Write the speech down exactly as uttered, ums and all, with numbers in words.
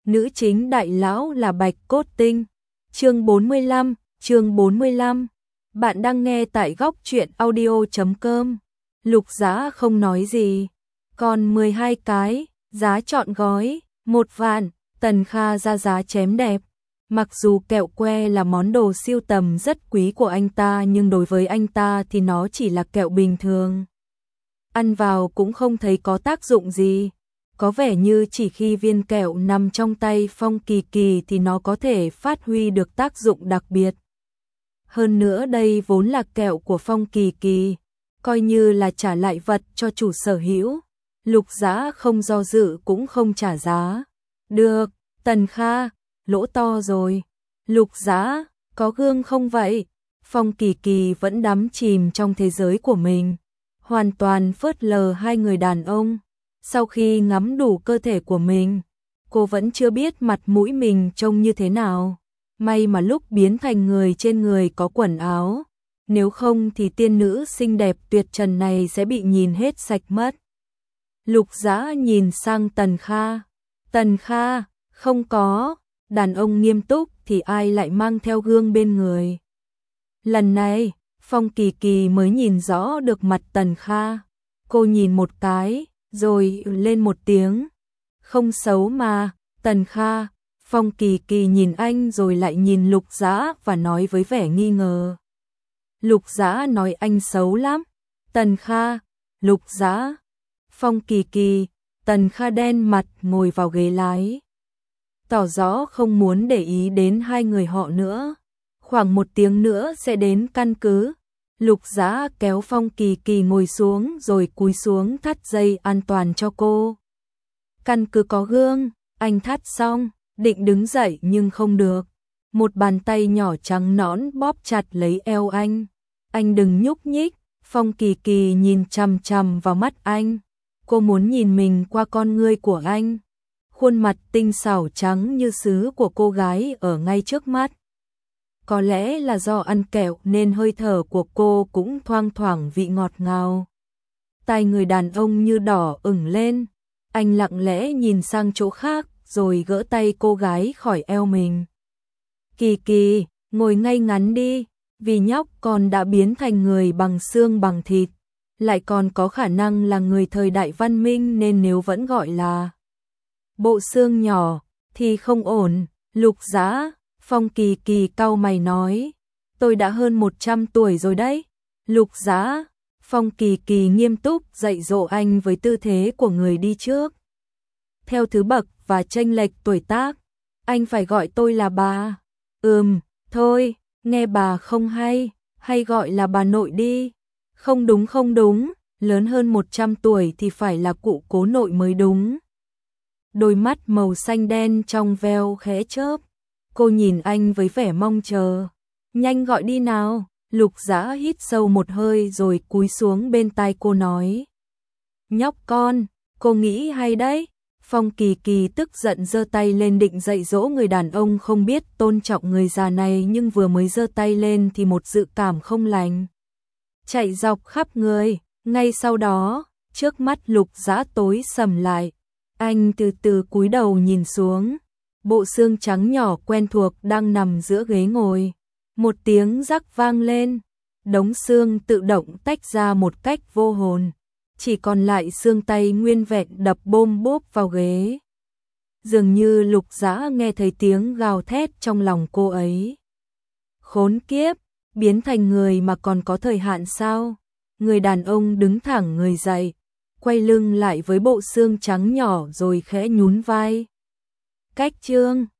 nữ chính đại lão là Bạch Cốt Tinh. Chương bốn mươi lăm, chương bốn mươi lăm. Bạn đang nghe tại góc truyện audio chấm com. Lục Giá không nói gì, còn mười hai cái, giá chọn gói, một vạn, Tần Kha ra giá chém đẹp. Mặc dù kẹo que là món đồ siêu tầm rất quý của anh ta, nhưng đối với anh ta thì nó chỉ là kẹo bình thường. Ăn vào cũng không thấy có tác dụng gì. Có vẻ như chỉ khi viên kẹo nằm trong tay Phong Kỳ Kỳ thì nó có thể phát huy được tác dụng đặc biệt. Hơn nữa đây vốn là kẹo của Phong Kỳ Kỳ, coi như là trả lại vật cho chủ sở hữu. Lục Giá không do dự cũng không trả giá. Được, Tần Kha, lỗ to rồi. Lục Giá, có gương không vậy? Phong Kỳ Kỳ vẫn đắm chìm trong thế giới của mình, hoàn toàn phớt lờ hai người đàn ông. Sau khi ngắm đủ cơ thể của mình, cô vẫn chưa biết mặt mũi mình trông như thế nào. May mà lúc biến thành người trên người có quần áo, nếu không thì tiên nữ xinh đẹp tuyệt trần này sẽ bị nhìn hết sạch mất. Lục Giá nhìn sang Tần Kha. Tần Kha, không có, đàn ông nghiêm túc thì ai lại mang theo gương bên người. Lần này, Phong Kỳ Kỳ mới nhìn rõ được mặt Tần Kha. Cô nhìn một cái, rồi lên một tiếng. Không xấu mà, Tần Kha. Phong Kỳ Kỳ nhìn anh rồi lại nhìn Lục Giá và nói với vẻ nghi ngờ. Lục Giá nói anh xấu lắm. Tần Kha, Lục Giá. Phong Kỳ Kỳ, Tần Kha đen mặt ngồi vào ghế lái, tỏ rõ không muốn để ý đến hai người họ nữa. Khoảng một tiếng nữa sẽ đến căn cứ. Lục Giá kéo Phong Kỳ Kỳ ngồi xuống rồi cúi xuống thắt dây an toàn cho cô. Căn cứ có gương, anh thắt xong, định đứng dậy nhưng không được. Một bàn tay nhỏ trắng nõn bóp chặt lấy eo anh. Anh đừng nhúc nhích. Phong Kỳ Kỳ nhìn chằm chằm vào mắt anh. Cô muốn nhìn mình qua con ngươi của anh. Khuôn mặt tinh xảo trắng như sứ của cô gái ở ngay trước mắt. Có lẽ là do ăn kẹo nên hơi thở của cô cũng thoang thoảng vị ngọt ngào. Tai người đàn ông như đỏ ửng lên. Anh lặng lẽ nhìn sang chỗ khác rồi gỡ tay cô gái khỏi eo mình. Kỳ Kỳ, ngồi ngay ngắn đi. Vì nhóc con đã biến thành người bằng xương bằng thịt, lại còn có khả năng là người thời đại văn minh, nên nếu vẫn gọi là bộ xương nhỏ thì không ổn. Lục Giá. Phong Kỳ Kỳ cau mày nói. Tôi đã hơn một trăm tuổi rồi đấy. Lục Giá. Phong Kỳ Kỳ nghiêm túc dạy dỗ anh với tư thế của người đi trước. Theo thứ bậc và chênh lệch tuổi tác, anh phải gọi tôi là bà. Ừm, thôi, nghe bà không hay, hay gọi là bà nội đi. Không đúng không đúng, lớn hơn một trăm tuổi thì phải là cụ cố nội mới đúng. Đôi mắt màu xanh đen trong veo khẽ chớp. Cô nhìn anh với vẻ mong chờ. Nhanh gọi đi nào. Lục Giá hít sâu một hơi rồi cúi xuống bên tai cô nói. Nhóc con, cô nghĩ hay đấy. Phong Kỳ Kỳ tức giận giơ tay lên định dạy dỗ người đàn ông không biết tôn trọng người già này, nhưng vừa mới giơ tay lên thì một dự cảm không lành chạy dọc khắp người. Ngay sau đó, trước mắt Lục Giá tối sầm lại. Anh từ từ cúi đầu nhìn xuống. Bộ xương trắng nhỏ quen thuộc đang nằm giữa ghế ngồi. Một tiếng rắc vang lên. Đống xương tự động tách ra một cách vô hồn. Chỉ còn lại xương tay nguyên vẹn đập bôm bốp vào ghế. Dường như Lục Giá nghe thấy tiếng gào thét trong lòng cô ấy. Khốn kiếp, biến thành người mà còn có thời hạn sao? Người đàn ông đứng thẳng người dậy, quay lưng lại với bộ xương trắng nhỏ rồi khẽ nhún vai. Cách chương